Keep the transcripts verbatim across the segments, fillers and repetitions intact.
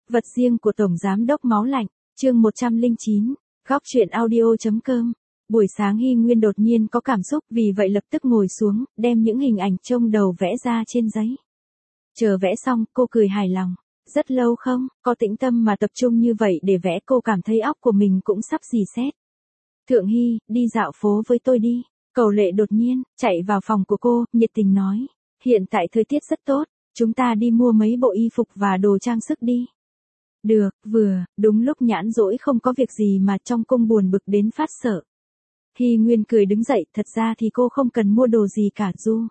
Vật riêng của Tổng Giám đốc Máu Lạnh, chương một trăm lẻ chín, góc truyện audio.com. Buổi sáng Hy Nguyên đột nhiên có cảm xúc, vì vậy lập tức ngồi xuống, đem những hình ảnh trông đầu vẽ ra trên giấy. Chờ vẽ xong, cô cười hài lòng. Rất lâu không, có tĩnh tâm mà tập trung như vậy để vẽ, cô cảm thấy óc của mình cũng sắp rỉ sét. Thượng Hy, đi dạo phố với tôi đi. Cầu Lệ đột nhiên, chạy vào phòng của cô, nhiệt tình nói. Hiện tại thời tiết rất tốt, chúng ta đi mua mấy bộ y phục và đồ trang sức đi. Được, vừa, đúng lúc nhãn rỗi không có việc gì mà trong cung buồn bực đến phát sợ. Hy Nguyên cười đứng dậy, thật ra thì cô không cần mua đồ gì cả Du.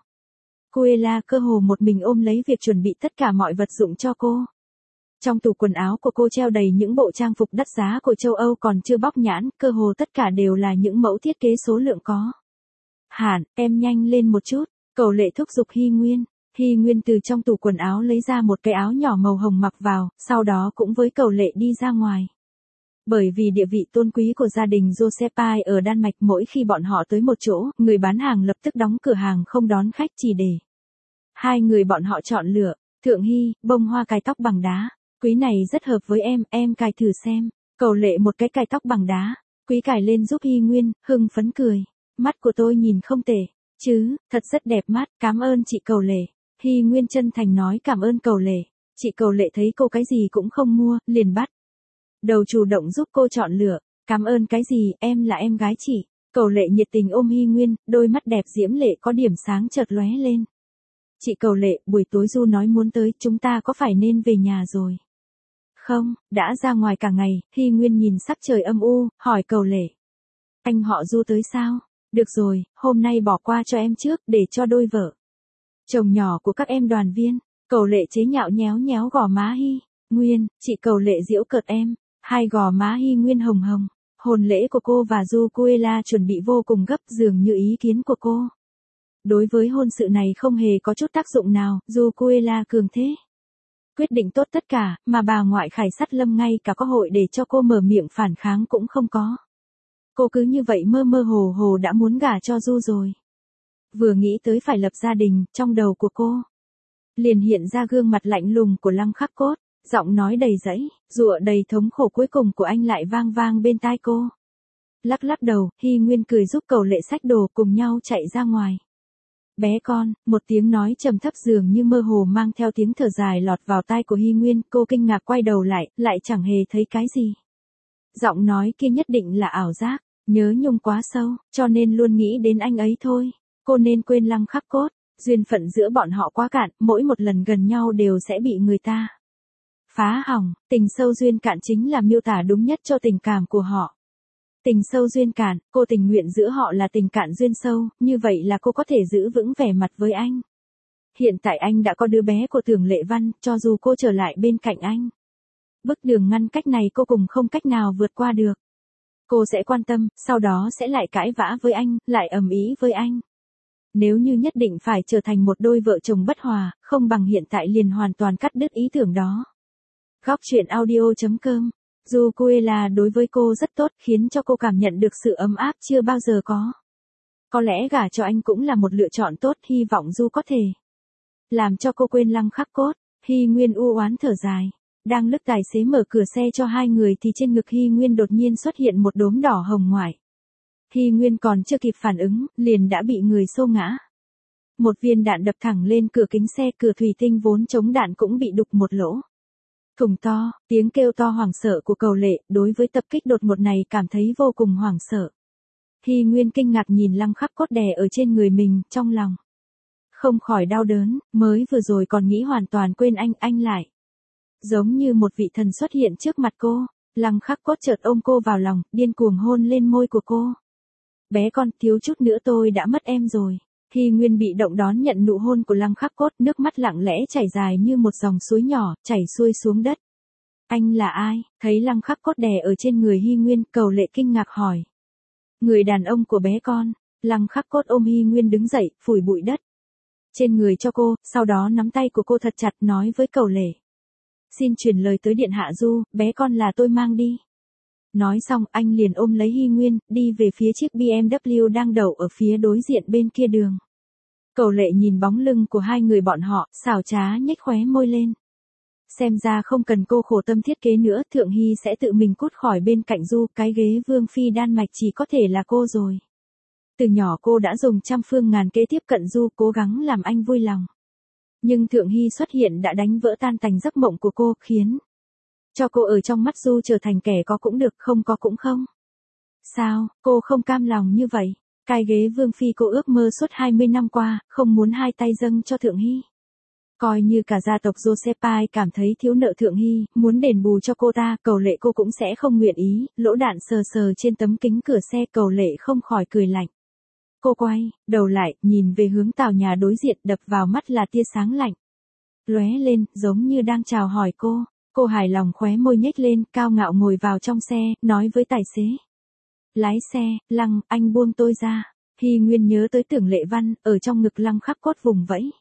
Cuela cơ hồ một mình ôm lấy việc chuẩn bị tất cả mọi vật dụng cho cô. Trong tủ quần áo của cô treo đầy những bộ trang phục đắt giá của châu Âu còn chưa bóc nhãn, cơ hồ tất cả đều là những mẫu thiết kế số lượng có. Hẳn, em nhanh lên một chút, Cầu Lệ thúc giục Hy Nguyên. Hy Nguyên từ trong tủ quần áo lấy ra một cái áo nhỏ màu hồng mặc vào, sau đó cũng với Cầu Lệ đi ra ngoài. Bởi vì địa vị tôn quý của gia đình Josephine ở Đan Mạch, mỗi khi bọn họ tới một chỗ, người bán hàng lập tức đóng cửa hàng không đón khách chỉ để hai người bọn họ chọn lựa. Thượng Hy, bông hoa cài tóc bằng đá. Quý này rất hợp với em, em cài thử xem. Cầu Lệ một cái cài tóc bằng đá. Quý cài lên giúp Hy Nguyên, hưng phấn cười. Mắt của tôi nhìn không tệ, chứ, thật rất đẹp mắt, cảm ơn chị Cầu Lệ. Hy Nguyên chân thành nói cảm ơn Cầu Lệ. Chị Cầu Lệ thấy cô cái gì cũng không mua, liền bắt đầu chủ động giúp cô chọn lựa. Cảm ơn cái gì, em là em gái chị. Cầu Lệ nhiệt tình ôm Hy Nguyên, đôi mắt đẹp diễm lệ có điểm sáng chợt lóe lên. Chị Cầu Lệ, buổi tối Du nói muốn tới, chúng ta có phải nên về nhà rồi? Không, đã ra ngoài cả ngày. Hy Nguyên nhìn sắc trời âm u, hỏi Cầu Lệ. Anh họ Du tới sao? Được rồi, hôm nay bỏ qua cho em trước, để cho đôi vợ chồng nhỏ của các em đoàn viên. Cầu Lệ chế nhạo nhéo nhéo gò má Hy Nguyên, chị Cầu Lệ giễu cợt em. Hai gò má Hy Nguyên hồng hồng. Hôn lễ của cô và Du Cuela chuẩn bị vô cùng gấp, dường như ý kiến của cô đối với hôn sự này không hề có chút tác dụng nào. Du Cuela cường thế quyết định tốt tất cả, mà bà ngoại Khải Sắt Lâm ngay cả cơ hội để cho cô mở miệng phản kháng cũng không có. Cô cứ như vậy mơ mơ hồ hồ đã muốn gả cho Du rồi. Vừa nghĩ tới phải lập gia đình, trong đầu của cô liền hiện ra gương mặt lạnh lùng của Lăng Khắc Cốt, giọng nói đầy dẫy, rụa đầy thống khổ cuối cùng của anh lại vang vang bên tai cô. Lắc lắc đầu, Hy Nguyên cười giúp Cầu Lệ xách đồ cùng nhau chạy ra ngoài. Bé con, một tiếng nói trầm thấp dường như mơ hồ mang theo tiếng thở dài lọt vào tai của Hy Nguyên, cô kinh ngạc quay đầu lại, lại chẳng hề thấy cái gì. Giọng nói kia nhất định là ảo giác, nhớ nhung quá sâu, cho nên luôn nghĩ đến anh ấy thôi. Cô nên quên Lăng Khắc Cốt, duyên phận giữa bọn họ quá cạn, mỗi một lần gần nhau đều sẽ bị người ta phá hỏng. Tình sâu duyên cạn chính là miêu tả đúng nhất cho tình cảm của họ. Tình sâu duyên cạn, cô tình nguyện giữa họ là tình cạn duyên sâu, như vậy là cô có thể giữ vững vẻ mặt với anh. Hiện tại anh đã có đứa bé của Tưởng Lệ Văn, cho dù cô trở lại bên cạnh anh, bức đường ngăn cách này cô cùng không cách nào vượt qua được. Cô sẽ quan tâm, sau đó sẽ lại cãi vã với anh, lại ầm ĩ với anh. Nếu như nhất định phải trở thành một đôi vợ chồng bất hòa, không bằng hiện tại liền hoàn toàn cắt đứt ý tưởng đó. Góc truyện audio.com. Du Cuela đối với cô rất tốt, khiến cho cô cảm nhận được sự ấm áp chưa bao giờ có. Có lẽ gả cho anh cũng là một lựa chọn tốt, hy vọng Du có thể làm cho cô quên Lăng Khắc Cốt. Hy Nguyên u oán thở dài. Đang lúc tài xế mở cửa xe cho hai người thì trên ngực Hy Nguyên đột nhiên xuất hiện một đốm đỏ hồng ngoại. Hy Nguyên còn chưa kịp phản ứng, liền đã bị người xô ngã. Một viên đạn đập thẳng lên cửa kính xe, cửa thủy tinh vốn chống đạn cũng bị đục một lỗ thủng to. Tiếng kêu to hoảng sợ của Cầu Lệ, đối với tập kích đột ngột này cảm thấy vô cùng hoảng sợ. Hy Nguyên kinh ngạc nhìn Lăng Khắc Cốt đè ở trên người mình, trong lòng không khỏi đau đớn, mới vừa rồi còn nghĩ hoàn toàn quên anh, anh lại giống như một vị thần xuất hiện trước mặt cô. Lăng Khắc Cốt chợt ôm cô vào lòng, điên cuồng hôn lên môi của cô. Bé con, thiếu chút nữa tôi đã mất em rồi. Hy Nguyên bị động đón nhận nụ hôn của Lăng Khắc Cốt, nước mắt lặng lẽ chảy dài như một dòng suối nhỏ, chảy xuôi xuống đất. Anh là ai? Thấy Lăng Khắc Cốt đè ở trên người Hy Nguyên, Cầu Lệ kinh ngạc hỏi. Người đàn ông của bé con. Lăng Khắc Cốt ôm Hy Nguyên đứng dậy, phủi bụi đất trên người cho cô, sau đó nắm tay của cô thật chặt, nói với Cầu Lệ. Xin truyền lời tới điện hạ Du, bé con là tôi mang đi. Nói xong, anh liền ôm lấy Hy Nguyên, đi về phía chiếc bê em vê đang đậu ở phía đối diện bên kia đường. Cầu Lệ nhìn bóng lưng của hai người bọn họ, xảo trá nhếch khóe môi lên. Xem ra không cần cô khổ tâm thiết kế nữa, Thượng Hy sẽ tự mình cút khỏi bên cạnh Du, cái ghế vương phi Đan Mạch chỉ có thể là cô rồi. Từ nhỏ cô đã dùng trăm phương ngàn kế tiếp cận Du, cố gắng làm anh vui lòng. Nhưng Thượng Hy xuất hiện đã đánh vỡ tan tành giấc mộng của cô, khiến cho cô ở trong mắt Du trở thành kẻ có cũng được, không có cũng không. Sao, cô không cam lòng như vậy? Cái ghế vương phi cô ước mơ suốt hai mươi năm qua, không muốn hai tay dâng cho Thượng Hy. Coi như cả gia tộc Joseph cảm thấy thiếu nợ Thượng Hy, muốn đền bù cho cô ta, Cầu Lệ cô cũng sẽ không nguyện ý. Lỗ đạn sờ sờ trên tấm kính cửa xe, Cầu Lệ không khỏi cười lạnh. Cô quay đầu lại, nhìn về hướng tàu nhà đối diện, đập vào mắt là tia sáng lạnh lóe lên, giống như đang chào hỏi cô. Cô hài lòng khóe môi nhếch lên, cao ngạo ngồi vào trong xe, nói với tài xế. Lái xe, Lăng, anh buông tôi ra. Hy Nguyên nhớ tới Tưởng Lệ Văn, ở trong ngực Lăng Khắc Cốt vùng vẫy.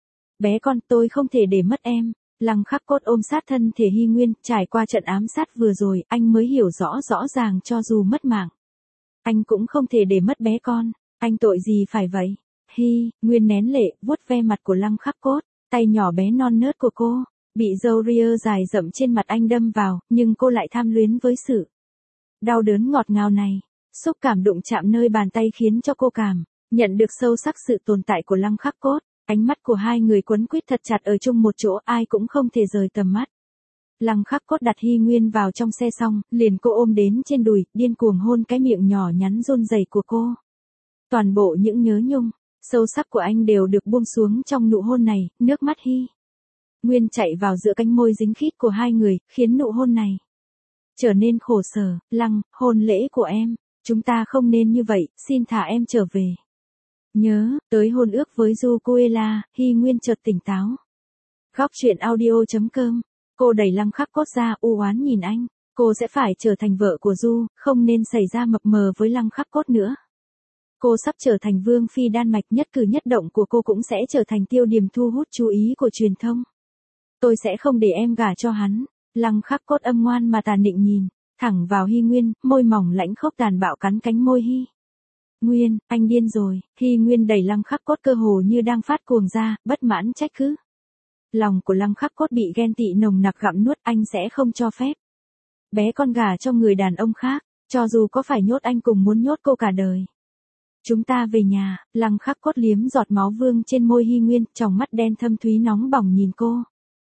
Bé con, tôi không thể để mất em. Lăng Khắc Cốt ôm sát thân thể Hy Nguyên, trải qua trận ám sát vừa rồi, anh mới hiểu rõ rõ ràng cho dù mất mạng. Anh cũng không thể để mất bé con. Anh tội gì phải vậy? Hy Nguyên nén lệ, vuốt ve mặt của Lăng Khắc Cốt, tay nhỏ bé non nớt của cô, bị râu ria dài rậm trên mặt anh đâm vào, nhưng cô lại tham luyến với sự đau đớn ngọt ngào này. Xúc cảm đụng chạm nơi bàn tay khiến cho cô cảm nhận được sâu sắc sự tồn tại của Lăng Khắc Cốt. Ánh mắt của hai người quấn quýt thật chặt ở chung một chỗ, ai cũng không thể rời tầm mắt. Lăng Khắc Cốt đặt Hy Nguyên vào trong xe xong, liền cô ôm đến trên đùi, điên cuồng hôn cái miệng nhỏ nhắn run rẩy của cô. Toàn bộ những nhớ nhung sâu sắc của anh đều được buông xuống trong nụ hôn này, nước mắt Hy Nguyên chạy vào giữa cánh môi dính khít của hai người, khiến nụ hôn này trở nên khổ sở. Lăng, hôn lễ của em, chúng ta không nên như vậy, xin thả em trở về. Nhớ tới hôn ước với Jucuela, Hy Nguyên chợt tỉnh táo. Góc truyện audio chấm com. Cô đẩy Lăng Khắc Cốt ra, u oán nhìn anh. Cô sẽ phải trở thành vợ của Du, không nên xảy ra mập mờ với Lăng Khắc Cốt nữa. Cô sắp trở thành vương phi Đan Mạch, nhất cử nhất động của cô cũng sẽ trở thành tiêu điểm thu hút chú ý của truyền thông. Tôi sẽ không để em gả cho hắn. Lăng Khắc Cốt âm ngoan mà tàn nịnh nhìn thẳng vào Hy Nguyên, môi mỏng lãnh khốc tàn bạo cắn cánh môi Hy Nguyên, anh điên rồi. Hy Nguyên đẩy Lăng Khắc Cốt cơ hồ như đang phát cuồng ra, bất mãn trách cứ. Lòng của Lăng Khắc Cốt bị ghen tị nồng nặc gặm nuốt, anh sẽ không cho phép bé con gả cho người đàn ông khác, cho dù có phải nhốt anh cùng muốn nhốt cô cả đời. Chúng ta về nhà. Lăng Khắc Cốt liếm giọt máu vương trên môi Hy Nguyên, tròng mắt đen thâm thúy nóng bỏng nhìn cô.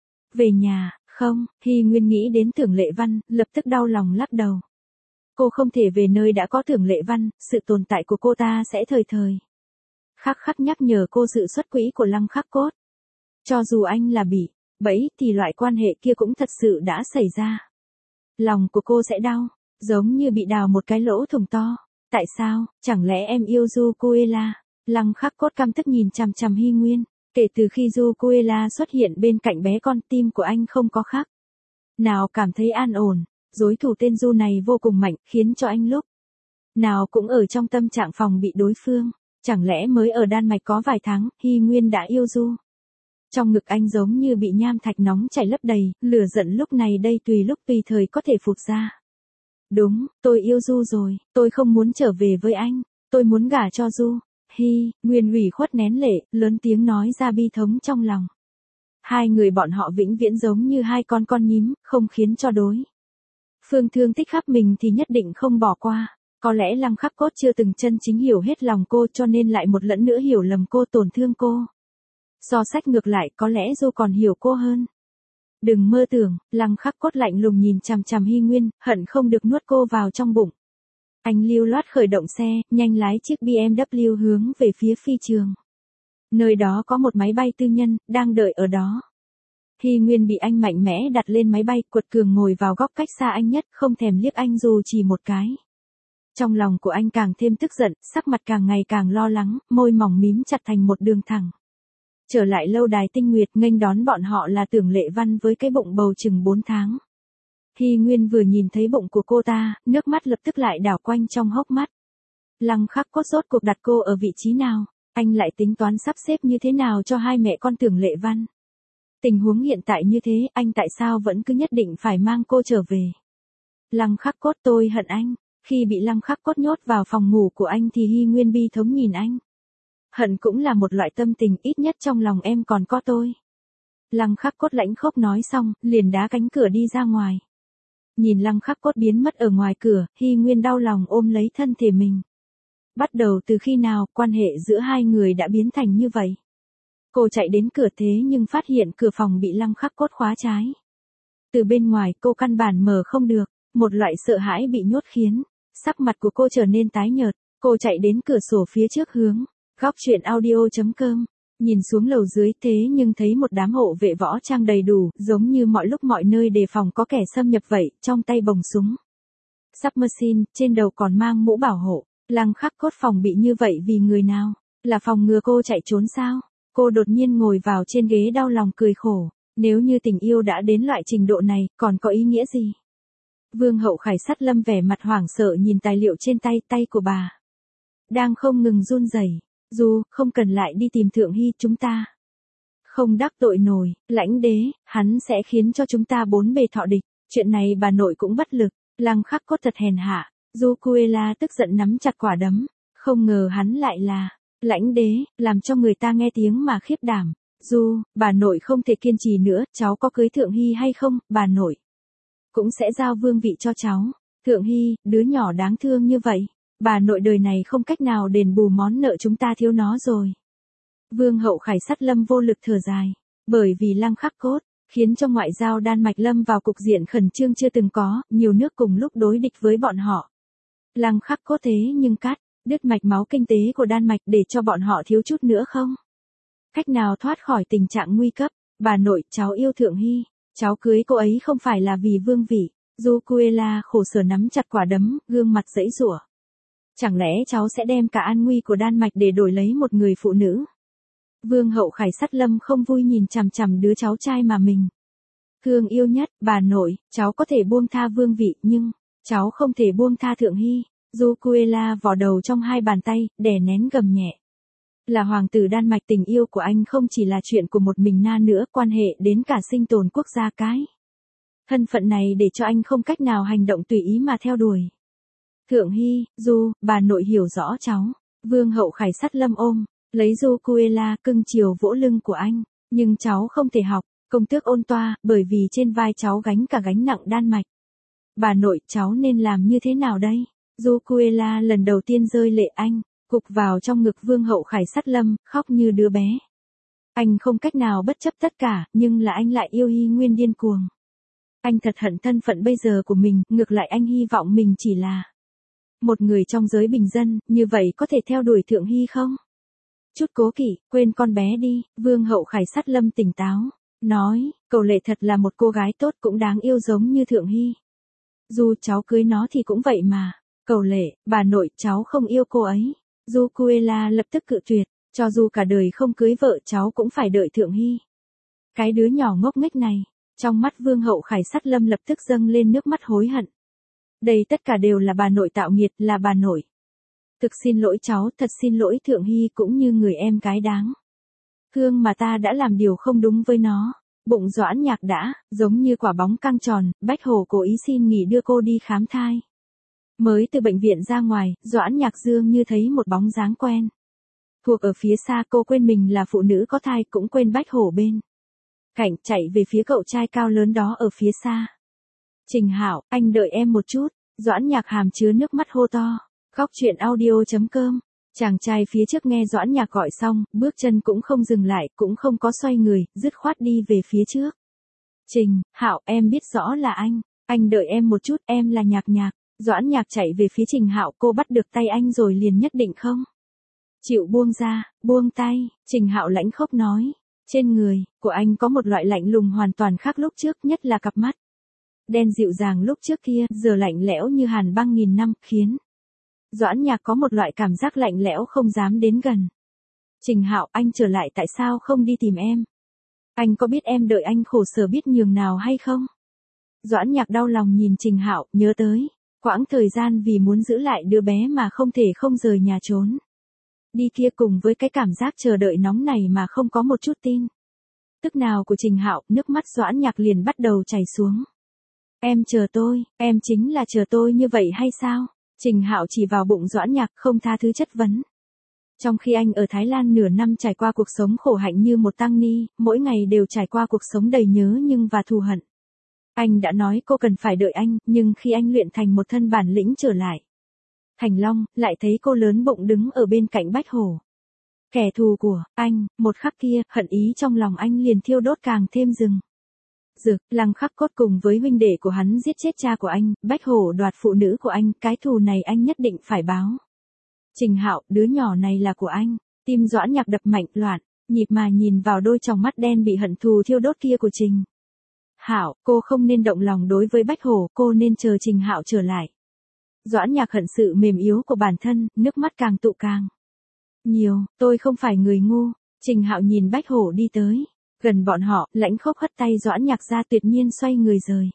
Về nhà, không. Hy Nguyên nghĩ đến Tưởng Lệ Văn, lập tức đau lòng lắc đầu. Cô không thể về nơi đã có Tưởng Lệ Văn, sự tồn tại của cô ta sẽ thời thời khắc khắc nhắc nhở cô sự xuất quỹ của Lăng Khắc Cốt. Cho dù anh là bị bẫy thì loại quan hệ kia cũng thật sự đã xảy ra. Lòng của cô sẽ đau, giống như bị đào một cái lỗ thủng to. Tại sao, chẳng lẽ em yêu Jucuela? Lăng Khắc Cốt căm tức nhìn chằm chằm Hy Nguyên. Kể từ khi Jucuela xuất hiện bên cạnh bé con, tim của anh không có khác nào cảm thấy an ổn. Đối thủ tên Du này vô cùng mạnh, khiến cho anh lúc nào cũng ở trong tâm trạng phòng bị đối phương. Chẳng lẽ mới ở Đan Mạch có vài tháng, Hy Nguyên đã yêu Du? Trong ngực anh giống như bị nham thạch nóng chảy lấp đầy, lửa giận lúc này đây tùy lúc tùy thời có thể phụt ra. Đúng, tôi yêu Du rồi, tôi không muốn trở về với anh, tôi muốn gả cho Du. Hy Nguyên ủy khuất nén lệ, lớn tiếng nói ra bi thống trong lòng. Hai người bọn họ vĩnh viễn giống như hai con con nhím, không khiến cho đối phương thương tích khắp mình thì nhất định không bỏ qua. Có lẽ Lăng Khắc Cốt chưa từng chân chính hiểu hết lòng cô, cho nên lại một lần nữa hiểu lầm cô, tổn thương cô. So sách ngược lại, có lẽ Du còn hiểu cô hơn. Đừng mơ tưởng. Lăng Khắc Cốt lạnh lùng nhìn chằm chằm Hy Nguyên, hận không được nuốt cô vào trong bụng. Anh lưu loát khởi động xe, nhanh lái chiếc bê em vê hướng về phía phi trường. Nơi đó có một máy bay tư nhân, đang đợi ở đó. Hy Nguyên bị anh mạnh mẽ đặt lên máy bay, quật cường ngồi vào góc cách xa anh nhất, không thèm liếc anh dù chỉ một cái. Trong lòng của anh càng thêm tức giận, sắc mặt càng ngày càng lo lắng, môi mỏng mím chặt thành một đường thẳng. Trở lại lâu đài Tinh Nguyệt, nghênh đón bọn họ là Tưởng Lệ Văn với cái bụng bầu chừng bốn tháng. Hy Nguyên vừa nhìn thấy bụng của cô ta, nước mắt lập tức lại đảo quanh trong hốc mắt. Lăng Khắc Cốt rốt cuộc đặt cô ở vị trí nào? Anh lại tính toán sắp xếp như thế nào cho hai mẹ con Tưởng Lệ Văn? Tình huống hiện tại như thế, anh tại sao vẫn cứ nhất định phải mang cô trở về? Lăng Khắc Cốt, tôi hận anh. Khi bị Lăng Khắc Cốt nhốt vào phòng ngủ của anh thì Hy Nguyên bi thống nhìn anh. Hận cũng là một loại tâm tình, ít nhất trong lòng em còn có tôi. Lăng Khắc Cốt lãnh khốc nói xong, liền đá cánh cửa đi ra ngoài. Nhìn Lăng Khắc Cốt biến mất ở ngoài cửa, Hy Nguyên đau lòng ôm lấy thân thể mình. Bắt đầu từ khi nào, quan hệ giữa hai người đã biến thành như vậy? Cô chạy đến cửa thế nhưng phát hiện cửa phòng bị Lăng Khắc Cốt khóa trái. Từ bên ngoài cô căn bản mở không được, một loại sợ hãi bị nhốt khiến sắc mặt của cô trở nên tái nhợt. Cô chạy đến cửa sổ phía trước hướng góc truyện audio chấm com, nhìn xuống lầu dưới thế nhưng thấy một đám hộ vệ võ trang đầy đủ, giống như mọi lúc mọi nơi đề phòng có kẻ xâm nhập vậy, trong tay bồng súng submachine, trên đầu còn mang mũ bảo hộ. Lăng Khắc Cốt phòng bị như vậy vì người nào? Là phòng ngừa cô chạy trốn sao? Cô đột nhiên ngồi vào trên ghế đau lòng cười khổ. Nếu như tình yêu đã đến loại trình độ này, còn có ý nghĩa gì? Vương hậu Khải Sát Lâm vẻ mặt hoảng sợ nhìn tài liệu trên tay, tay của bà đang không ngừng run rẩy. Dù, không cần lại đi tìm Thượng Hy, chúng ta không đắc tội nổi, lãnh đế, hắn sẽ khiến cho chúng ta bốn bề thọ địch. Chuyện này bà nội cũng bất lực. Lăng Khắc Cốt thật hèn hạ. Du Cuela tức giận nắm chặt quả đấm. Không ngờ hắn lại là lãnh đế, làm cho người ta nghe tiếng mà khiếp đảm. Du, bà nội không thể kiên trì nữa, cháu có cưới Thượng Hy hay không, bà nội cũng sẽ giao vương vị cho cháu. Thượng Hy, đứa nhỏ đáng thương như vậy, bà nội đời này không cách nào đền bù món nợ chúng ta thiếu nó rồi. Vương hậu Khải Sát Lâm vô lực thở dài, bởi vì Lăng Khắc Cốt khiến cho ngoại giao Đan Mạch lâm vào cục diện khẩn trương chưa từng có, nhiều nước cùng lúc đối địch với bọn họ. Lăng Khắc Cốt thế nhưng cắt đứt mạch máu kinh tế của Đan Mạch để cho bọn họ thiếu chút nữa không cách nào thoát khỏi tình trạng nguy cấp. Bà nội, cháu yêu Thượng Hy, cháu cưới cô ấy không phải là vì vương vị. Du Cuela khổ sở nắm chặt quả đấm, gương mặt giãy giụa. Chẳng lẽ cháu sẽ đem cả an nguy của Đan Mạch để đổi lấy một người phụ nữ? Vương hậu Khải Sát Lâm không vui nhìn chằm chằm đứa cháu trai mà mình thương yêu nhất. Bà nội, cháu có thể buông tha vương vị, nhưng cháu không thể buông tha Thượng Hy. Du Cuela vò đầu trong hai bàn tay, đè nén gầm nhẹ. Là hoàng tử Đan Mạch, tình yêu của anh không chỉ là chuyện của một mình na nữa, quan hệ đến cả sinh tồn quốc gia cái. Thân phận này để cho anh không cách nào hành động tùy ý mà theo đuổi. Thượng Hy, Du, bà nội hiểu rõ cháu. Vương hậu Khải Sát Lâm ôm lấy Du Cuela cưng chiều vỗ lưng của anh. Nhưng cháu không thể học công tước ôn toa, bởi vì trên vai cháu gánh cả gánh nặng Đan Mạch. Bà nội, cháu nên làm như thế nào đây? Du Cuela lần đầu tiên rơi lệ, anh gục vào trong ngực Vương hậu Khải Sát Lâm, khóc như đứa bé. Anh không cách nào bất chấp tất cả, nhưng là anh lại yêu Hy Nguyên điên cuồng. Anh thật hận thân phận bây giờ của mình, ngược lại anh hy vọng mình chỉ là một người trong giới bình dân, như vậy có thể theo đuổi Thượng Hy không? Chút cố kỵ, quên con bé đi. Vương hậu Khải Sát Lâm tỉnh táo, nói, Cầu Lệ thật là một cô gái tốt, cũng đáng yêu giống như Thượng Hy. Dù cháu cưới nó thì cũng vậy mà. Cầu Lệ, bà nội, cháu không yêu cô ấy. Du Cuela lập tức cự tuyệt, cho dù cả đời không cưới vợ cháu cũng phải đợi Thượng Hy. Cái đứa nhỏ ngốc nghếch này. Trong mắt Vương hậu Khải Sát Lâm lập tức dâng lên nước mắt hối hận. Đây tất cả đều là bà nội tạo nghiệt, là bà nội. Thực xin lỗi cháu, thật xin lỗi Thượng Hy cũng như người em gái đáng thương mà ta đã làm điều không đúng với nó. Bụng Doãn Nhạc đã, giống như quả bóng căng tròn, Bách Hồ cố ý xin nghỉ đưa cô đi khám thai. Mới từ bệnh viện ra ngoài, Doãn Nhạc dường như thấy một bóng dáng quen thuộc ở phía xa, cô quên mình là phụ nữ có thai, cũng quên Bách Hồ bên cạnh, chạy về phía cậu trai cao lớn đó ở phía xa. Trình Hạo, anh đợi em một chút. Doãn Nhạc hàm chứa nước mắt hô to. Góc truyện audio chấm com. Chàng trai phía trước nghe Doãn Nhạc gọi xong, bước chân cũng không dừng lại, cũng không có xoay người, dứt khoát đi về phía trước. Trình Hạo, em biết rõ là anh. Anh đợi em một chút, em là Nhạc Nhạc. Doãn Nhạc chạy về phía Trình Hạo, cô bắt được tay anh rồi liền nhất định không chịu buông ra. Buông tay. Trình Hạo lãnh khốc nói. Trên người của anh có một loại lạnh lùng hoàn toàn khác lúc trước, nhất là cặp mắt đen dịu dàng lúc trước kia, giờ lạnh lẽo như hàn băng nghìn năm, khiến Doãn Nhạc có một loại cảm giác lạnh lẽo không dám đến gần. Trình Hạo, anh trở lại tại sao không đi tìm em? Anh có biết em đợi anh khổ sở biết nhường nào hay không? Doãn Nhạc đau lòng nhìn Trình Hạo, nhớ tới quãng thời gian vì muốn giữ lại đứa bé mà không thể không rời nhà trốn đi kia, cùng với cái cảm giác chờ đợi nóng này mà không có một chút tin tức nào của Trình Hạo, nước mắt Doãn Nhạc liền bắt đầu chảy xuống. Em chờ tôi, em chính là chờ tôi như vậy hay sao? Trình Hạo chỉ vào bụng Doãn Nhạc, không tha thứ chất vấn. Trong khi anh ở Thái Lan nửa năm trải qua cuộc sống khổ hạnh như một tăng ni, mỗi ngày đều trải qua cuộc sống đầy nhớ nhưng và thù hận. Anh đã nói cô cần phải đợi anh, nhưng khi anh luyện thành một thân bản lĩnh trở lại Thành Long, lại thấy cô lớn bụng đứng ở bên cạnh Bách Hổ. Kẻ thù của anh, một khắc kia, hận ý trong lòng anh liền thiêu đốt càng thêm rừng. Rực, Lăng Khắc Cốt cùng với huynh đệ của hắn giết chết cha của anh, Bách Hổ đoạt phụ nữ của anh, cái thù này anh nhất định phải báo. Trình Hạo, đứa nhỏ này là của anh. Tim Doãn Nhạc đập mạnh, loạn, nhịp mà nhìn vào đôi tròng mắt đen bị hận thù thiêu đốt kia của Trình Hạo, cô không nên động lòng đối với Bách Hổ, cô nên chờ Trình Hạo trở lại. Doãn Nhạc hận sự mềm yếu của bản thân, nước mắt càng tụ càng nhiều, tôi không phải người ngu. Trình Hạo nhìn Bách Hổ đi tới gần bọn họ, lãnh khốc hất tay Doãn Nhạc ra, tuyệt nhiên xoay người rời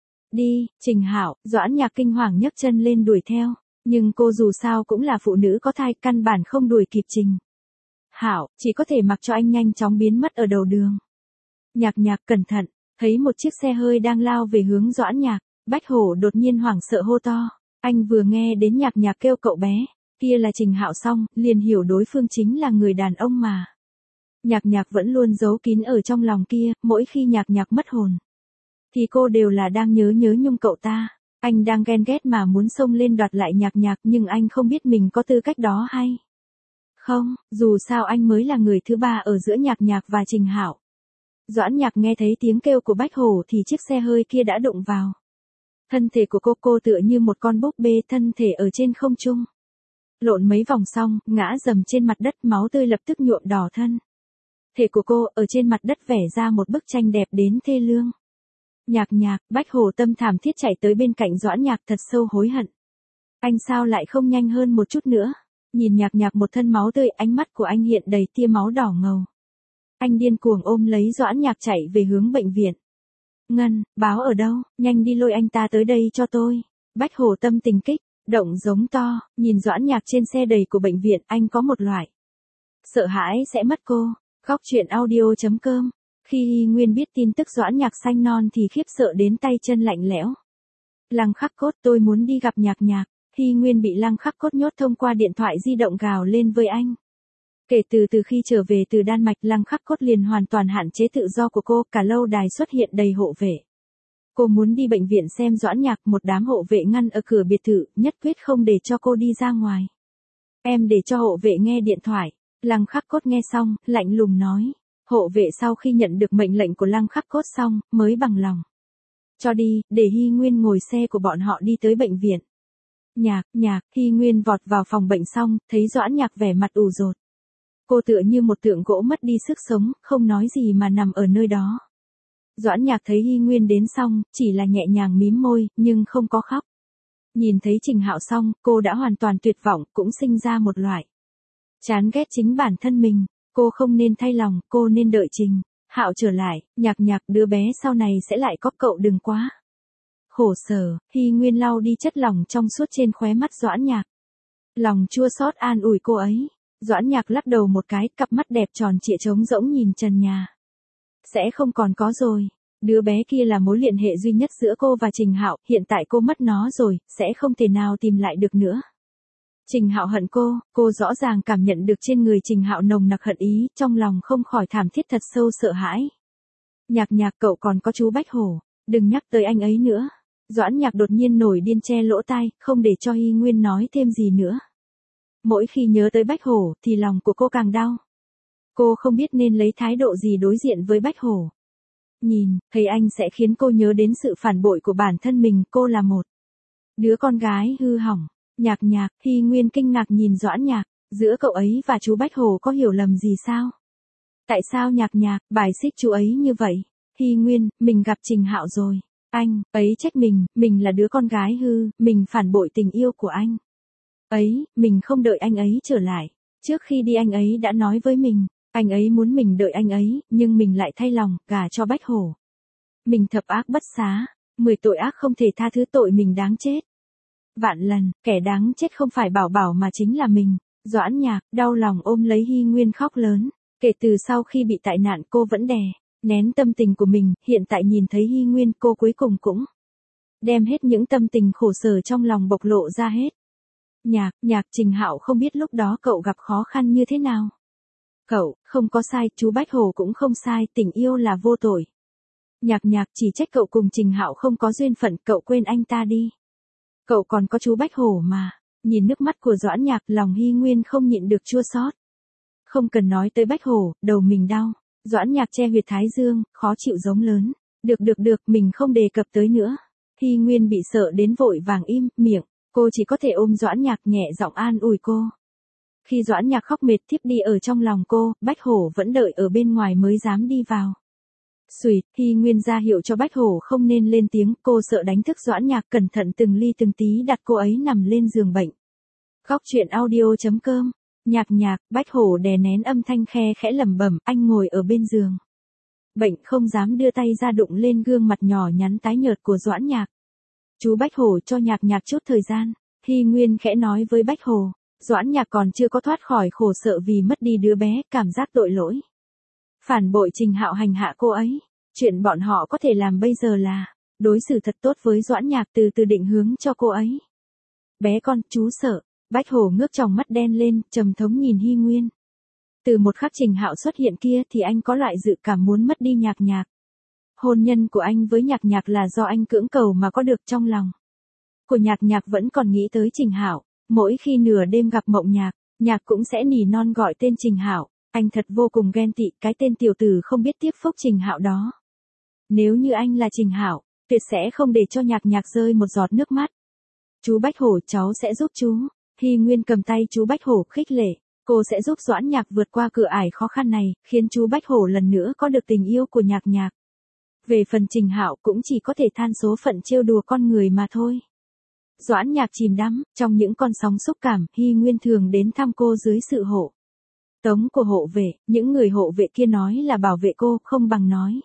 đi. Trình Hạo, Doãn Nhạc kinh hoàng nhấc chân lên đuổi theo, nhưng cô dù sao cũng là phụ nữ có thai, căn bản không đuổi kịp Trình Hạo, chỉ có thể mặc cho anh nhanh chóng biến mất ở đầu đường. Nhạc Nhạc, cẩn thận. Thấy một chiếc xe hơi đang lao về hướng Doãn Nhạc, Bách Hổ đột nhiên hoảng sợ hô to. Anh vừa nghe đến Nhạc Nhạc kêu cậu bé kia là Trình Hạo xong, liền hiểu đối phương chính là người đàn ông mà Nhạc Nhạc vẫn luôn giấu kín ở trong lòng kia. Mỗi khi Nhạc Nhạc mất hồn thì cô đều là đang nhớ nhớ nhung cậu ta. Anh đang ghen ghét mà muốn xông lên đoạt lại Nhạc Nhạc, nhưng anh không biết mình có tư cách đó hay không, dù sao anh mới là người thứ ba ở giữa Nhạc Nhạc và Trình Hạo. Doãn Nhạc nghe thấy tiếng kêu của Bách Hổ thì chiếc xe hơi kia đã đụng vào thân thể của cô, cô tựa như một con búp bê, thân thể ở trên không trung lộn mấy vòng xong, ngã dầm trên mặt đất, máu tươi lập tức nhuộm đỏ thân thể của cô, ở trên mặt đất vẽ ra một bức tranh đẹp đến thê lương. Nhạc Nhạc, Bách Hổ tâm thảm thiết chạy tới bên cạnh Doãn Nhạc, thật sâu hối hận. Anh sao lại không nhanh hơn một chút nữa? Nhìn Nhạc Nhạc một thân máu tươi, ánh mắt của anh hiện đầy tia máu đỏ ngầu. Anh điên cuồng ôm lấy Doãn Nhạc chạy về hướng bệnh viện. Ngân, báo ở đâu? Nhanh đi lôi anh ta tới đây cho tôi. Bách Hổ tâm tình kích động giống to, nhìn Doãn Nhạc trên xe đầy của bệnh viện, anh có một loại sợ hãi sẽ mất cô. Góc truyện audio chấm com. Khi Hy Nguyên biết tin tức Doãn Nhạc sanh non thì khiếp sợ đến tay chân lạnh lẽo. Lăng Khắc Cốt, tôi muốn đi gặp Nhạc Nhạc. Hy Nguyên bị Lăng Khắc Cốt nhốt thông qua điện thoại di động gào lên với anh. Kể từ từ khi trở về từ Đan Mạch, Lăng Khắc Cốt liền hoàn toàn hạn chế tự do của cô, cả lâu đài xuất hiện đầy hộ vệ. Cô muốn đi bệnh viện xem Doãn Nhạc, một đám hộ vệ ngăn ở cửa biệt thự, nhất quyết không để cho cô đi ra ngoài. Em để cho hộ vệ nghe điện thoại. Lăng Khắc Cốt nghe xong, lạnh lùng nói. Hộ vệ sau khi nhận được mệnh lệnh của Lăng Khắc Cốt xong, mới bằng lòng cho đi, để Hy Nguyên ngồi xe của bọn họ đi tới bệnh viện. Nhạc, Nhạc, Hy Nguyên vọt vào phòng bệnh xong, thấy Doãn Nhạc vẻ mặt ủ rột. Cô tựa như một tượng gỗ mất đi sức sống, không nói gì mà nằm ở nơi đó. Doãn Nhạc thấy Hy Nguyên đến xong, chỉ là nhẹ nhàng mím môi, nhưng không có khóc. Nhìn thấy Trình Hạo xong, cô đã hoàn toàn tuyệt vọng, cũng sinh ra một loại chán ghét chính bản thân mình. Cô không nên thay lòng, cô nên đợi Trình Hạo trở lại. Nhạc Nhạc, đứa bé sau này sẽ lại có cậu, đừng quá khổ sở. Hy Nguyên lau đi chất lỏng trong suốt trên khóe mắt Doãn Nhạc, lòng chua xót an ủi cô ấy. Doãn Nhạc lắc đầu một cái, cặp mắt đẹp tròn trịa trống rỗng nhìn trần nhà. Sẽ không còn có rồi. Đứa bé kia là mối liên hệ duy nhất giữa cô và Trình Hạo, hiện tại cô mất nó rồi, sẽ không thể nào tìm lại được nữa. Trình Hạo hận cô, cô rõ ràng cảm nhận được trên người Trình Hạo nồng nặc hận ý, trong lòng không khỏi thảm thiết thật sâu sợ hãi. Nhạc Nhạc, cậu còn có chú Bách Hổ, đừng nhắc tới anh ấy nữa. Doãn Nhạc đột nhiên nổi điên che lỗ tai, không để cho Hy Nguyên nói thêm gì nữa. Mỗi khi nhớ tới Bách Hổ, thì lòng của cô càng đau. Cô không biết nên lấy thái độ gì đối diện với Bách Hổ. Nhìn, thấy anh sẽ khiến cô nhớ đến sự phản bội của bản thân mình, cô là một đứa con gái hư hỏng. Nhạc Nhạc, Hy Nguyên kinh ngạc nhìn Doãn Nhạc, giữa cậu ấy và chú Bách Hổ có hiểu lầm gì sao? Tại sao Nhạc Nhạc bài xích chú ấy như vậy? Hy Nguyên, mình gặp Trình Hạo rồi. Anh ấy trách mình, mình là đứa con gái hư, mình phản bội tình yêu của anh ấy, mình không đợi anh ấy trở lại. Trước khi đi anh ấy đã nói với mình, anh ấy muốn mình đợi anh ấy, nhưng mình lại thay lòng, gả cho Bách Hổ. Mình thập ác bất xá, mười tội ác không thể tha thứ, tội mình đáng chết vạn lần, kẻ đáng chết không phải Bảo Bảo mà chính là mình. Doãn Nhạc đau lòng ôm lấy Hy Nguyên khóc lớn. Kể từ sau khi bị tai nạn, cô vẫn đè nén tâm tình của mình, hiện tại nhìn thấy Hy Nguyên, cô cuối cùng cũng đem hết những tâm tình khổ sở trong lòng bộc lộ ra hết. Nhạc, nhạc Trình Hạo không biết lúc đó cậu gặp khó khăn như thế nào. Cậu, không có sai, chú Bách Hồ cũng không sai, tình yêu là vô tội. Nhạc nhạc chỉ trách cậu cùng Trình Hạo không có duyên phận, cậu quên anh ta đi. Cậu còn có chú Bách Hồ mà. Nhìn nước mắt của Doãn Nhạc, lòng Hy Nguyên không nhịn được chua xót. Không cần nói tới Bách Hồ, đầu mình đau. Doãn Nhạc che huyệt thái dương, khó chịu giống lớn. Được được được, mình không đề cập tới nữa. Hy Nguyên bị sợ đến vội vàng im miệng, cô chỉ có thể ôm Doãn Nhạc nhẹ giọng an ủi cô. Khi Doãn Nhạc khóc mệt thiếp đi ở trong lòng cô, Bách Hổ vẫn đợi ở bên ngoài mới dám đi vào. Xùi, Hy Nguyên ra hiệu cho Bách Hổ không nên lên tiếng, cô sợ đánh thức Doãn Nhạc, cẩn thận từng ly từng tí đặt cô ấy nằm lên giường bệnh. Góc truyện audio chấm com. Nhạc nhạc, Bách Hổ đè nén âm thanh khe khẽ lẩm bẩm, anh ngồi ở bên giường. Bệnh không dám đưa tay ra đụng lên gương mặt nhỏ nhắn tái nhợt của Doãn Nhạc. Chú Bách Hổ cho Nhạc Nhạc chút thời gian, Hy Nguyên khẽ nói với Bách Hổ. Doãn Nhạc còn chưa có thoát khỏi khổ sợ vì mất đi đứa bé, cảm giác tội lỗi. Phản bội Trình Hạo hành hạ cô ấy. Chuyện bọn họ có thể làm bây giờ là đối xử thật tốt với Doãn Nhạc, từ từ định hướng cho cô ấy. Bé con, chú sợ. Bách Hổ ngước tròng mắt đen lên, trầm thống nhìn Hy Nguyên. Từ một khắc Trình Hạo xuất hiện kia thì anh có loại dự cảm muốn mất đi Nhạc Nhạc. Hôn nhân của anh với Nhạc Nhạc là do anh cưỡng cầu mà có được trong lòng. Của Nhạc Nhạc vẫn còn nghĩ tới Trình Hạo. Mỗi khi nửa đêm gặp mộng Nhạc, Nhạc cũng sẽ nỉ non gọi tên Trình Hạo. Anh thật vô cùng ghen tị cái tên tiểu tử không biết tiếp phúc Trình Hạo đó. Nếu như anh là Trình Hạo, tuyệt sẽ không để cho Nhạc Nhạc rơi một giọt nước mắt. Chú Bách Hổ, cháu sẽ giúp chú. Hy Nguyên cầm tay chú Bách Hổ khích lệ. Cô sẽ giúp Doãn Nhạc vượt qua cửa ải khó khăn này, khiến chú Bách Hổ lần nữa có được tình yêu của Nhạc Nhạc. Về phần Trình Hạo cũng chỉ có thể than số phận trêu đùa con người mà thôi. Doãn Nhạc chìm đắm trong những con sóng xúc cảm, Hy Nguyên thường đến thăm cô dưới sự hộ tống của hộ vệ, những người hộ vệ kia nói là bảo vệ cô, không bằng nói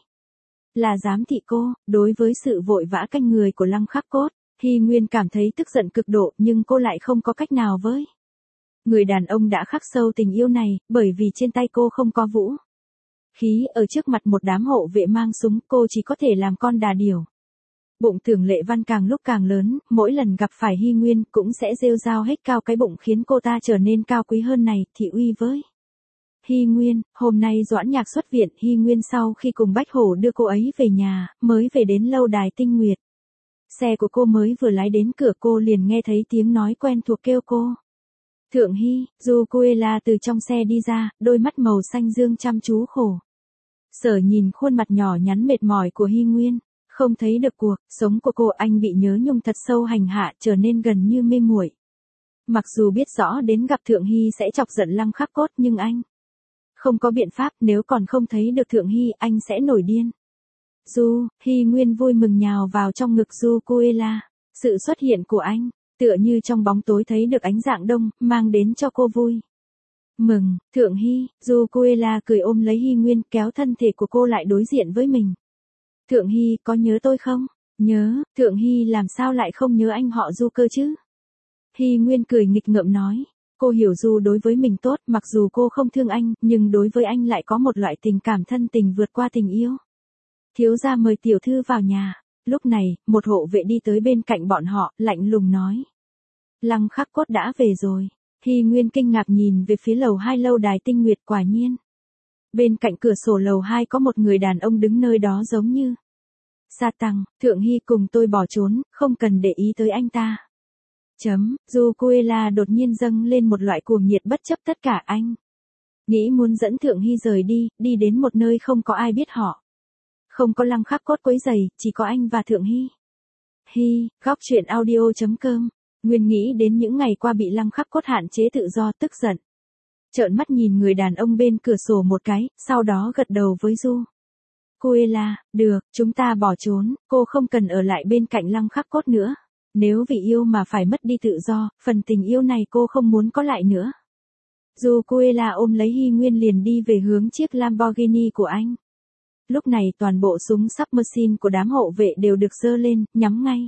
là giám thị cô. Đối với sự vội vã canh người của Lăng Khắc Cốt, Hy Nguyên cảm thấy tức giận cực độ, nhưng cô lại không có cách nào với người đàn ông đã khắc sâu tình yêu này, bởi vì trên tay cô không có vũ khí, ở trước mặt một đám hộ vệ mang súng, cô chỉ có thể làm con đà điểu. Bụng Tưởng Lệ Văn càng lúc càng lớn, mỗi lần gặp phải Hy Nguyên cũng sẽ rêu rao hết cao cái bụng khiến cô ta trở nên cao quý hơn này, thị uy với Hy Nguyên. Hôm nay Doãn Nhạc xuất viện, Hy Nguyên sau khi cùng Bách Hổ đưa cô ấy về nhà, mới về đến lâu đài Tinh Nguyệt. Xe của cô mới vừa lái đến cửa, cô liền nghe thấy tiếng nói quen thuộc kêu cô. Thượng Hy. Jucuela từ trong xe đi ra, đôi mắt màu xanh dương chăm chú khổ sở nhìn khuôn mặt nhỏ nhắn mệt mỏi của Hy Nguyên. Không thấy được cuộc sống của cô, anh bị nhớ nhung thật sâu hành hạ, trở nên gần như mê muội. Mặc dù biết rõ đến gặp Thượng Hy sẽ chọc giận Lăng Khắc Cốt, nhưng anh không có biện pháp, nếu còn không thấy được Thượng Hy, anh sẽ nổi điên. Du, Hy Nguyên vui mừng nhào vào trong ngực Jucuela. Sự xuất hiện của anh, tựa như trong bóng tối thấy được ánh dạng đông, mang đến cho cô vui mừng. Thượng Hy. Jucuela cười ôm lấy Hy Nguyên, kéo thân thể của cô lại đối diện với mình. Thượng Hy, có nhớ tôi không? Nhớ. Thượng Hy làm sao lại không nhớ anh họ Du cơ chứ? Hy Nguyên cười nghịch ngợm nói. Cô hiểu Du đối với mình tốt, mặc dù cô không thương anh, nhưng đối với anh lại có một loại tình cảm thân tình vượt qua tình yêu. Thiếu gia mời tiểu thư vào nhà. Lúc này, một hộ vệ đi tới bên cạnh bọn họ, lạnh lùng nói. Lăng Khắc Cốt đã về rồi. Hy Nguyên kinh ngạc nhìn về phía lầu hai lâu đài Tinh Nguyệt, quả nhiên. Bên cạnh cửa sổ lầu hai có một người đàn ông đứng nơi đó giống như Sa Tăng. Thượng Hy, cùng tôi bỏ trốn, không cần để ý tới anh ta. Chấm. Jucuela đột nhiên dâng lên một loại cuồng nhiệt bất chấp tất cả, anh nghĩ muốn dẫn Thượng Hy rời đi, đi đến một nơi không có ai biết họ. Không có Lăng Khắc Cốt quấy rầy, chỉ có anh và Thượng Hy. Hy. Góc truyện audio chấm com. Nguyên nghĩ đến những ngày qua bị Lăng Khắc Cốt hạn chế tự do, tức giận trợn mắt nhìn người đàn ông bên cửa sổ một cái, sau đó gật đầu với Du. Cuela, được, chúng ta bỏ trốn, cô không cần ở lại bên cạnh Lăng Khắc Cốt nữa. Nếu vì yêu mà phải mất đi tự do, phần tình yêu này cô không muốn có lại nữa. Jucuela ôm lấy Hy Nguyên liền đi về hướng chiếc Lamborghini của anh. Lúc này toàn bộ súng submachine của đám hộ vệ đều được giơ lên, nhắm ngay.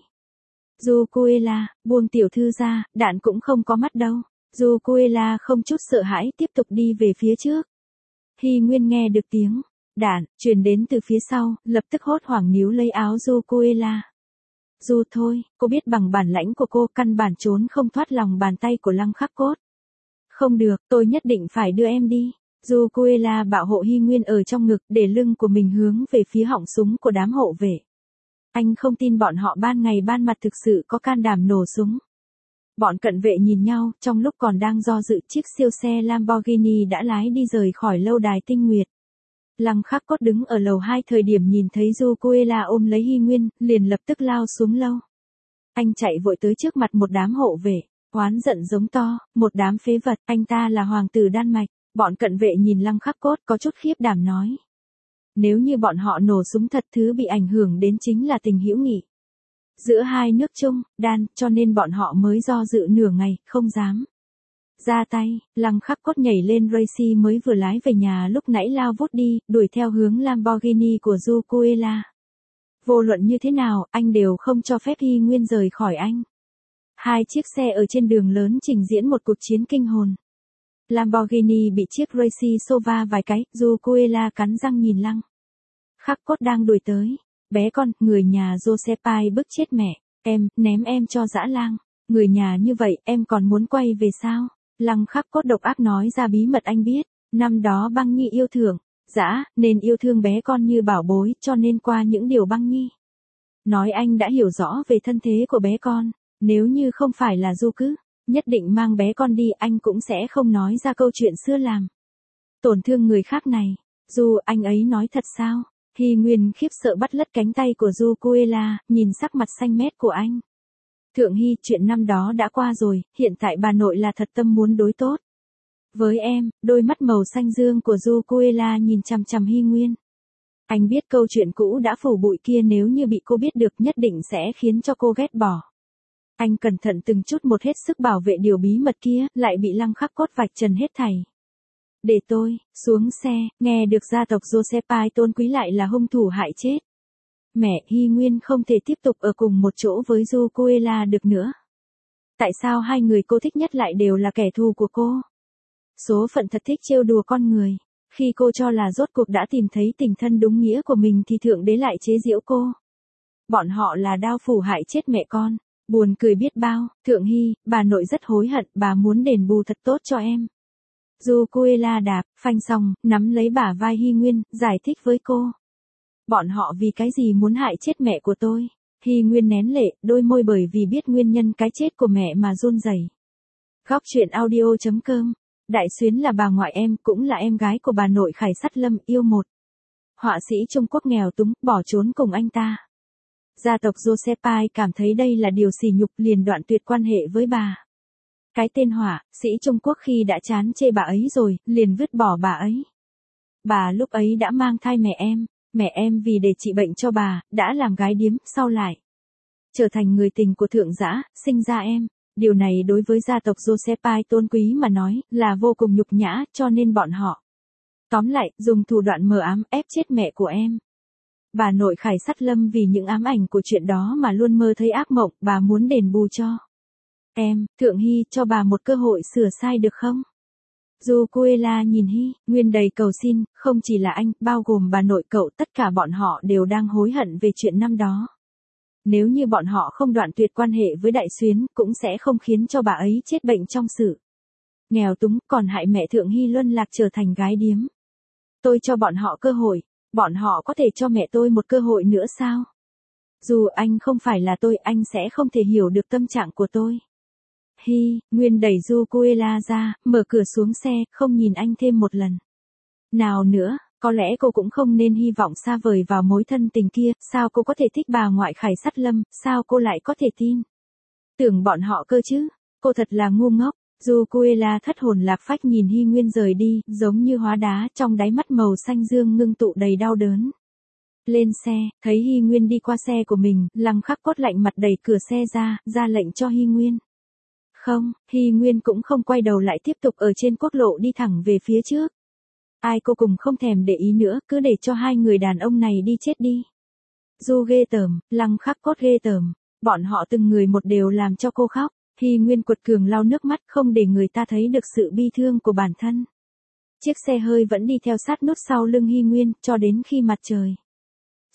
Jucuela, buông tiểu thư ra, đạn cũng không có mắt đâu. Jucuela không chút sợ hãi tiếp tục đi về phía trước. Hy Nguyên nghe được tiếng đạn truyền đến từ phía sau, lập tức hốt hoảng níu lấy áo Jucuela. Du thôi, cô biết bằng bản lãnh của cô căn bản trốn không thoát lòng bàn tay của Lăng Khắc Cốt. Không được, tôi nhất định phải đưa em đi. Du Cuela bảo hộ Hy Nguyên ở trong ngực để lưng của mình hướng về phía họng súng của đám hộ vệ. Anh không tin bọn họ ban ngày ban mặt thực sự có can đảm nổ súng. Bọn cận vệ nhìn nhau, trong lúc còn đang do dự chiếc siêu xe Lamborghini đã lái đi rời khỏi lâu đài Tinh Nguyệt. Lăng Khắc Cốt đứng ở lầu hai thời điểm nhìn thấy Du Cuela ôm lấy Hy Nguyên, liền lập tức lao xuống lâu. Anh chạy vội tới trước mặt một đám hộ vệ, oán giận giống to, một đám phế vật, anh ta là hoàng tử Đan Mạch. Bọn cận vệ nhìn Lăng Khắc Cốt có chút khiếp đảm nói. Nếu như bọn họ nổ súng thật thứ bị ảnh hưởng đến chính là tình hữu nghị giữa hai nước Trung, Đan, cho nên bọn họ mới do dự nửa ngày, không dám ra tay. Lăng Khắc Cốt nhảy lên Racy mới vừa lái về nhà lúc nãy lao vút đi, đuổi theo hướng Lamborghini của Du Cuela. Vô luận như thế nào, anh đều không cho phép Hy Nguyên rời khỏi anh. Hai chiếc xe ở trên đường lớn trình diễn một cuộc chiến kinh hồn. Lamborghini bị chiếc Racy xô va vài cái, Du Cuela cắn răng nhìn Lăng Khắc Cốt đang đuổi tới. Bé con, người nhà Josephine bức chết mẹ, em, ném em cho dã lang. Người nhà như vậy, em còn muốn quay về sao? Lăng Khắc Cốt độc ác nói ra bí mật anh biết. Năm đó Băng Nhi yêu thương dã, nên yêu thương bé con như bảo bối, cho nên qua những điều Băng Nhi nói anh đã hiểu rõ về thân thế của bé con. Nếu như không phải là Du cứ nhất định mang bé con đi, anh cũng sẽ không nói ra câu chuyện xưa làm tổn thương người khác này. Du, anh ấy nói thật sao? Hy Nguyên khiếp sợ bắt lất cánh tay của Du Cuela, nhìn sắc mặt xanh mét của anh. Thượng Hy, chuyện năm đó đã qua rồi, hiện tại bà nội là thật tâm muốn đối tốt với em. Đôi mắt màu xanh dương của Du Cuela nhìn chằm chằm Hy Nguyên. Anh biết câu chuyện cũ đã phủ bụi kia nếu như bị cô biết được nhất định sẽ khiến cho cô ghét bỏ. Anh cẩn thận từng chút một hết sức bảo vệ điều bí mật kia, lại bị Lăng Khắc Cốt vạch trần hết thảy. Để tôi, xuống xe, nghe được gia tộc Josephine tôn quý lại là hung thủ hại chết mẹ. Hy Nguyên không thể tiếp tục ở cùng một chỗ với Du Cuela được nữa. Tại sao hai người cô thích nhất lại đều là kẻ thù của cô? Số phận thật thích trêu đùa con người. Khi cô cho là rốt cuộc đã tìm thấy tình thân đúng nghĩa của mình thì thượng đế lại chế giễu cô. Bọn họ là đao phủ hại chết mẹ con. Buồn cười biết bao. Thượng Hy, bà nội rất hối hận, bà muốn đền bù thật tốt cho em. Du Cuela đạp, phanh xong, nắm lấy bả vai Hy Nguyên, giải thích với cô. Bọn họ vì cái gì muốn hại chết mẹ của tôi? Hy Nguyên nén lệ, đôi môi bởi vì biết nguyên nhân cái chết của mẹ mà run rẩy. Góc truyện audio chấm com. Đại Xuyến là bà ngoại em, cũng là em gái của bà nội Khải Sắt Lâm, yêu một họa sĩ Trung Quốc nghèo túng, bỏ trốn cùng anh ta. Gia tộc Josephine cảm thấy đây là điều sỉ nhục, liền đoạn tuyệt quan hệ với bà. Cái tên họa sĩ Trung Quốc khi đã chán chê bà ấy rồi, liền vứt bỏ bà ấy. Bà lúc ấy đã mang thai mẹ em, mẹ em vì để trị bệnh cho bà, đã làm gái điếm, sau lại trở thành người tình của thượng dã, sinh ra em. Điều này đối với gia tộc Josephine tôn quý mà nói, là vô cùng nhục nhã, cho nên bọn họ tóm lại, dùng thủ đoạn mờ ám ép chết mẹ của em. Bà nội Khải Sắt Lâm vì những ám ảnh của chuyện đó mà luôn mơ thấy ác mộng, bà muốn đền bù cho em. Thượng Hy, cho bà một cơ hội sửa sai được không? Du Cuela nhìn Hy Nguyên đầy cầu xin, không chỉ là anh, bao gồm bà nội cậu, tất cả bọn họ đều đang hối hận về chuyện năm đó. Nếu như bọn họ không đoạn tuyệt quan hệ với Đại Xuyến, cũng sẽ không khiến cho bà ấy chết bệnh trong sự nghèo túng, còn hại mẹ Thượng Hy luân lạc trở thành gái điếm. Tôi cho bọn họ cơ hội, bọn họ có thể cho mẹ tôi một cơ hội nữa sao? Dù anh không phải là tôi, anh sẽ không thể hiểu được tâm trạng của tôi. Hy Nguyên đẩy Du Cuela ra, mở cửa xuống xe, không nhìn anh thêm một lần nào nữa. Có lẽ cô cũng không nên hy vọng xa vời vào mối thân tình kia, sao cô có thể thích bà ngoại Khải Sắt Lâm, sao cô lại có thể tin tưởng bọn họ cơ chứ? Cô thật là ngu ngốc. Du Cuela thất hồn lạc phách nhìn Hy Nguyên rời đi, giống như hóa đá, trong đáy mắt màu xanh dương ngưng tụ đầy đau đớn. Lên xe, thấy Hy Nguyên đi qua xe của mình, Lăng Khắc Cốt lạnh mặt đẩy cửa xe ra, ra lệnh cho Hy Nguyên. Không, Hy Nguyên cũng không quay đầu lại, tiếp tục ở trên quốc lộ đi thẳng về phía trước. Ai cô cùng không thèm để ý nữa, cứ để cho hai người đàn ông này đi chết đi. Du ghê tởm, Lăng Khắc Cốt ghê tởm, bọn họ từng người một đều làm cho cô khóc. Hy Nguyên quật cường lau nước mắt, không để người ta thấy được sự bi thương của bản thân. Chiếc xe hơi vẫn đi theo sát nút sau lưng Hy Nguyên, cho đến khi mặt trời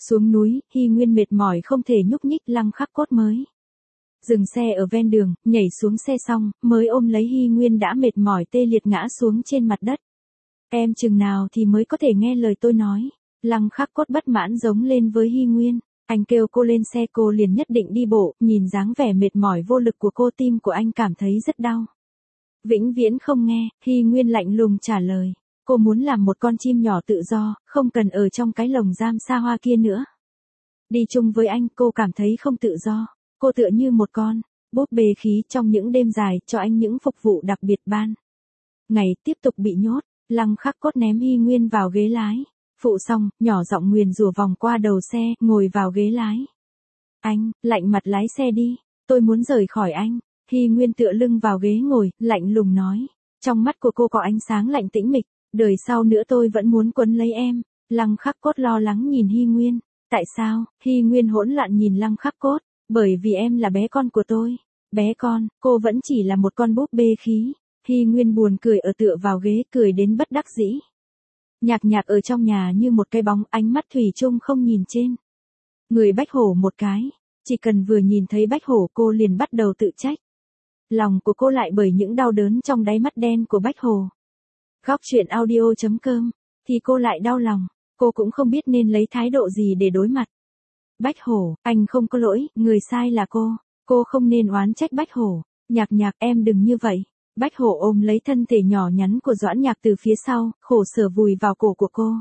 Xuống núi, Hy Nguyên mệt mỏi không thể nhúc nhích, Lăng Khắc Cốt mới dừng xe ở ven đường, nhảy xuống xe xong, mới ôm lấy Hy Nguyên đã mệt mỏi tê liệt ngã xuống trên mặt đất. Em chừng nào thì mới có thể nghe lời tôi nói. Lăng Khắc Cốt bất mãn giống lên với Hy Nguyên. Anh kêu cô lên xe, cô liền nhất định đi bộ, nhìn dáng vẻ mệt mỏi vô lực của cô, tim của anh cảm thấy rất đau. Vĩnh viễn không nghe, Hy Nguyên lạnh lùng trả lời. Cô muốn làm một con chim nhỏ tự do, không cần ở trong cái lồng giam xa hoa kia nữa. Đi chung với anh, cô cảm thấy không tự do. Cô tựa như một con búp bê khí trong những đêm dài, cho anh những phục vụ đặc biệt ban ngày tiếp tục bị nhốt. Lăng Khắc Cốt ném Hy Nguyên vào ghế lái. Phụ xong, nhỏ giọng nguyền rủa vòng qua đầu xe, ngồi vào ghế lái. Anh, lạnh mặt lái xe đi, tôi muốn rời khỏi anh. Hy Nguyên tựa lưng vào ghế ngồi, lạnh lùng nói. Trong mắt của cô có ánh sáng lạnh tĩnh mịch. Đời sau nữa tôi vẫn muốn quấn lấy em. Lăng Khắc Cốt lo lắng nhìn Hy Nguyên. Tại sao? Hy Nguyên hỗn loạn nhìn Lăng Khắc Cốt. Bởi vì em là bé con của tôi. Bé con, cô vẫn chỉ là một con búp bê khí. Hy Nguyên buồn cười ở tựa vào ghế, cười đến bất đắc dĩ. Nhạc Nhạc ở trong nhà như một cái bóng, ánh mắt thủy chung không nhìn trên người Bách Hổ một cái. Chỉ cần vừa nhìn thấy Bách Hổ cô liền bắt đầu tự trách. Lòng của cô lại bởi những đau đớn trong đáy mắt đen của Bách Hổ. Góc truyện audio chấm com thì cô lại đau lòng. Cô cũng không biết nên lấy thái độ gì để đối mặt. Bách Hổ, anh không có lỗi, người sai là cô. Cô không nên oán trách Bách Hổ. Nhạc Nhạc, em đừng như vậy. Bách Hổ ôm lấy thân thể nhỏ nhắn của Doãn Nhạc từ phía sau, khổ sở vùi vào cổ của cô.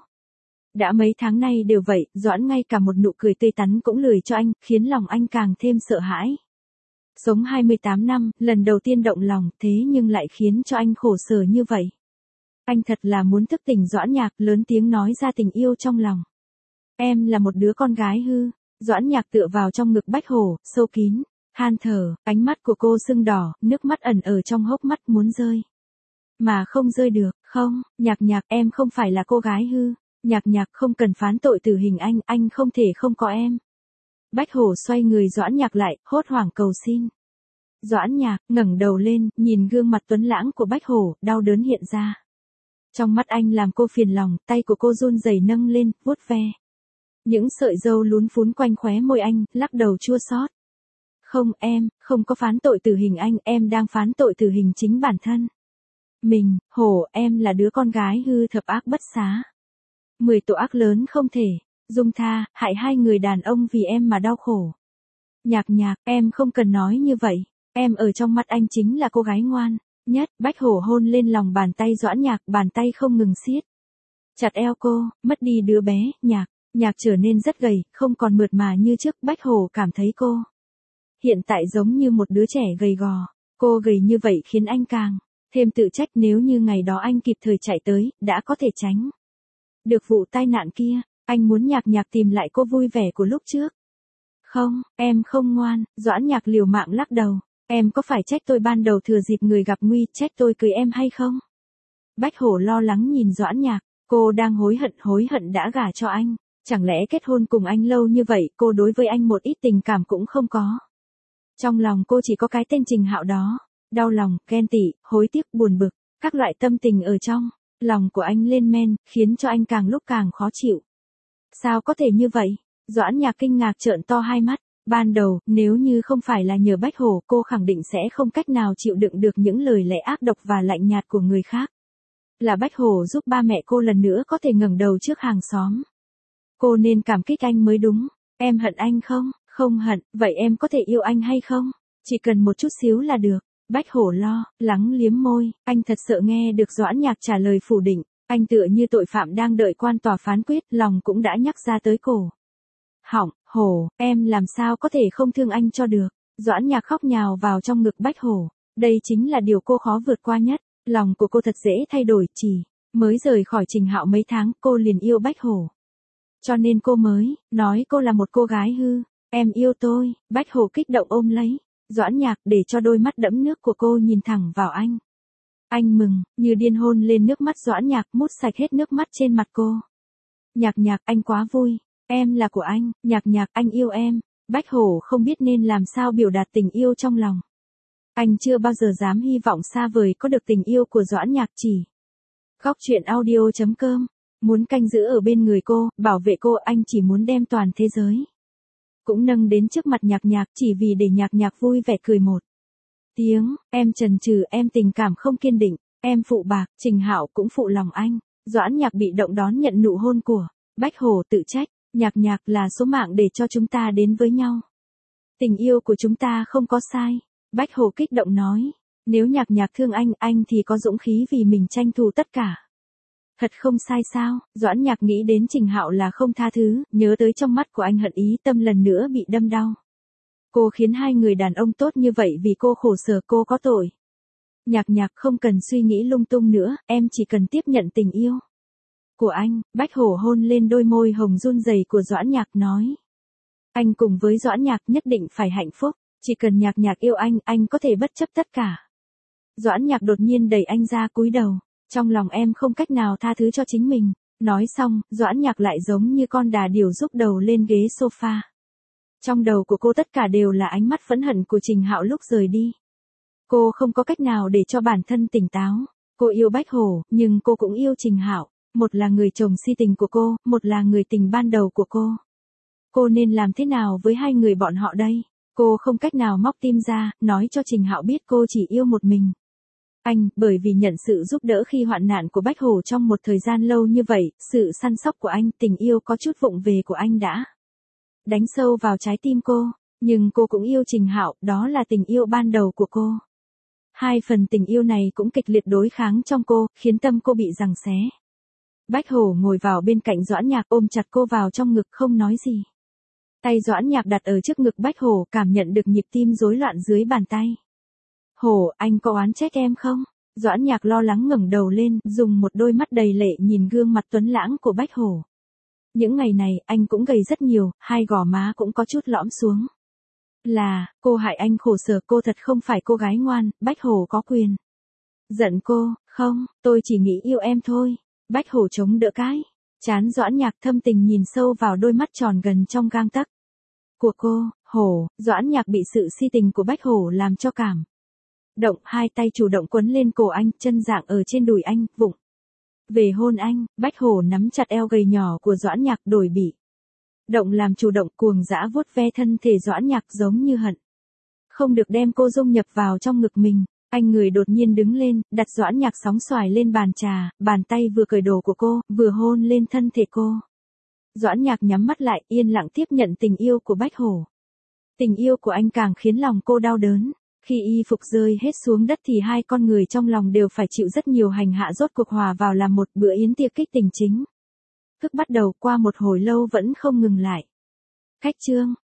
Đã mấy tháng nay đều vậy, Doãn ngay cả một nụ cười tươi tắn cũng lười cho anh, khiến lòng anh càng thêm sợ hãi. Sống hai mươi tám năm, lần đầu tiên động lòng, thế nhưng lại khiến cho anh khổ sở như vậy. Anh thật là muốn thức tỉnh Doãn Nhạc, lớn tiếng nói ra tình yêu trong lòng. Em là một đứa con gái hư. Doãn Nhạc tựa vào trong ngực Bách Hổ, sâu kín, han thở, ánh mắt của cô sưng đỏ, nước mắt ẩn ở trong hốc mắt muốn rơi. Mà không rơi được, không, Nhạc Nhạc, em không phải là cô gái hư. Nhạc Nhạc, không cần phán tội tử hình anh, anh không thể không có em. Bách Hổ xoay người Doãn Nhạc lại, hốt hoảng cầu xin. Doãn Nhạc, ngẩng đầu lên, nhìn gương mặt tuấn lãng của Bách Hổ, đau đớn hiện ra. Trong mắt anh làm cô phiền lòng, tay của cô run rẩy nâng lên, vuốt ve. Những sợi râu lún phún quanh khóe môi anh, lắc đầu chua xót. Không, em, không có phán tội tử hình anh, em đang phán tội tử hình chính bản thân. Mình, Hổ, em là đứa con gái hư thập ác bất xá. Mười tội ác lớn không thể dung tha, hại hai người đàn ông vì em mà đau khổ. Nhạc Nhạc, em không cần nói như vậy. Em ở trong mắt anh chính là cô gái ngoan nhất. Bách Hổ hôn lên lòng bàn tay Doãn Nhạc, bàn tay không ngừng siết chặt eo cô. Mất đi đứa bé, Nhạc Nhạc trở nên rất gầy, không còn mượt mà như trước. Bách Hổ cảm thấy cô hiện tại giống như một đứa trẻ gầy gò. Cô gầy như vậy khiến anh càng thêm tự trách, nếu như ngày đó anh kịp thời chạy tới, đã có thể tránh được vụ tai nạn kia. Anh muốn Nhạc Nhạc tìm lại cô vui vẻ của lúc trước. Không, em không ngoan. Doãn Nhạc liều mạng lắc đầu. Em có phải trách tôi ban đầu thừa dịp người gặp nguy, trách tôi cưới em hay không? Bách Hổ lo lắng nhìn Doãn Nhạc. Cô đang hối hận hối hận đã gả cho anh. Chẳng lẽ kết hôn cùng anh lâu như vậy, cô đối với anh một ít tình cảm cũng không có. Trong lòng cô chỉ có cái tên Trình Hạo đó. Đau lòng, ghen tị, hối tiếc, buồn bực, các loại tâm tình ở trong lòng của anh lên men, khiến cho anh càng lúc càng khó chịu. Sao có thể như vậy? Doãn Nhạc kinh ngạc trợn to hai mắt. Ban đầu, nếu như không phải là nhờ Bách Hổ, cô khẳng định sẽ không cách nào chịu đựng được những lời lẽ ác độc và lạnh nhạt của người khác. Là Bách Hổ giúp ba mẹ cô lần nữa có thể ngẩng đầu trước hàng xóm. Cô nên cảm kích anh mới đúng. Em hận anh không? Không hận, vậy em có thể yêu anh hay không? Chỉ cần một chút xíu là được. Bách Hổ lo lắng liếm môi, anh thật sợ nghe được Doãn Nhạc trả lời phủ định. Anh tựa như tội phạm đang đợi quan tòa phán quyết, lòng cũng đã nhắc ra tới cổ họng. Hổ, em làm sao có thể không thương anh cho được. Doãn Nhạc khóc nhào vào trong ngực Bách Hổ. Đây chính là điều cô khó vượt qua nhất. Lòng của cô thật dễ thay đổi, chỉ mới rời khỏi Trình Hạo mấy tháng, cô liền yêu Bách Hổ. Cho nên cô mới nói cô là một cô gái hư. Em yêu tôi. Bách Hổ kích động ôm lấy Doãn Nhạc để cho đôi mắt đẫm nước của cô nhìn thẳng vào anh. Anh mừng, như điên hôn lên nước mắt Doãn Nhạc, mút sạch hết nước mắt trên mặt cô. Nhạc Nhạc, anh quá vui. Em là của anh. Nhạc Nhạc, anh yêu em. Bách Hổ không biết nên làm sao biểu đạt tình yêu trong lòng. Anh chưa bao giờ dám hy vọng xa vời có được tình yêu của Doãn Nhạc. Chỉ Góc truyện audio chấm com Muốn canh giữ ở bên người cô, bảo vệ cô, anh chỉ muốn đem toàn thế giới. Cũng nâng đến trước mặt Nhạc Nhạc chỉ vì để Nhạc Nhạc vui vẻ cười một tiếng, em chần chừ, em tình cảm không kiên định, em phụ bạc, Trình Hạo cũng phụ lòng anh. Doãn Nhạc bị động đón nhận nụ hôn của Bách Hổ, tự trách, Nhạc Nhạc là số mạng để cho chúng ta đến với nhau. Tình yêu của chúng ta không có sai. Bách Hổ kích động nói, nếu Nhạc Nhạc thương anh, anh thì có dũng khí vì mình tranh thủ tất cả. Thật không sai sao? Doãn Nhạc nghĩ đến Trình Hạo là không tha thứ, nhớ tới trong mắt của anh hận ý, tâm lần nữa bị đâm đau. Cô khiến hai người đàn ông tốt như vậy vì cô khổ sở, cô có tội. Nhạc Nhạc không cần suy nghĩ lung tung nữa, em chỉ cần tiếp nhận tình yêu của anh. Bách Hổ hôn lên đôi môi hồng run rẩy của Doãn Nhạc nói. Anh cùng với Doãn Nhạc nhất định phải hạnh phúc, chỉ cần Nhạc Nhạc yêu anh, anh có thể bất chấp tất cả. Doãn Nhạc đột nhiên đẩy anh ra, cúi đầu. Trong lòng em không cách nào tha thứ cho chính mình. Nói xong, Doãn Nhạc lại giống như con đà điểu rúc đầu lên ghế sofa. Trong đầu của cô tất cả đều là ánh mắt phẫn hận của Trình Hạo lúc rời đi. Cô không có cách nào để cho bản thân tỉnh táo. Cô yêu Bách Hổ, nhưng cô cũng yêu Trình Hạo. Một là người chồng si tình của cô, một là người tình ban đầu của cô. Cô nên làm thế nào với hai người bọn họ đây? Cô không cách nào móc tim ra, nói cho Trình Hạo biết cô chỉ yêu một mình anh, bởi vì nhận sự giúp đỡ khi hoạn nạn của Bách Hổ trong một thời gian lâu như vậy, sự săn sóc của anh, tình yêu có chút vụng về của anh đã đánh sâu vào trái tim cô. Nhưng cô cũng yêu Trình Hạo, đó là tình yêu ban đầu của cô. Hai phần tình yêu này cũng kịch liệt đối kháng trong cô, khiến tâm cô bị giằng xé. Bách Hổ ngồi vào bên cạnh Doãn Nhạc, ôm chặt cô vào trong ngực không nói gì. Tay Doãn Nhạc đặt ở trước ngực Bách Hổ, cảm nhận được nhịp tim rối loạn dưới bàn tay. Hổ, anh có oán trách em không? Doãn Nhạc lo lắng ngẩng đầu lên, dùng một đôi mắt đầy lệ nhìn gương mặt tuấn lãng của Bách Hổ. Những ngày này, anh cũng gầy rất nhiều, hai gò má cũng có chút lõm xuống. Là, cô hại anh khổ sở, cô thật không phải cô gái ngoan, Bách Hổ có quyền giận cô, không, tôi chỉ nghĩ yêu em thôi. Bách Hổ chống đỡ cái chán Doãn Nhạc, thâm tình nhìn sâu vào đôi mắt tròn gần trong gang tấc của cô. Hổ, Doãn Nhạc bị sự si tình của Bách Hổ làm cho cảm động, hai tay chủ động quấn lên cổ anh, chân dạng ở trên đùi anh, vụng về hôn anh. Bách Hổ nắm chặt eo gầy nhỏ của Doãn Nhạc, đổi bị động làm chủ động, cuồng dã vuốt ve thân thể Doãn Nhạc, giống như hận không được đem cô dung nhập vào trong ngực mình. Anh người đột nhiên đứng lên, đặt Doãn Nhạc sóng xoài lên bàn trà, bàn tay vừa cởi đồ của cô, vừa hôn lên thân thể cô. Doãn Nhạc nhắm mắt lại, yên lặng tiếp nhận tình yêu của Bách Hổ. Tình yêu của anh càng khiến lòng cô đau đớn. Khi y phục rơi hết xuống đất thì hai con người trong lòng đều phải chịu rất nhiều hành hạ, rốt cuộc hòa vào làm một bữa yến tiệc kích tình chính thức bắt đầu, qua một hồi lâu vẫn không ngừng lại. Khách trương,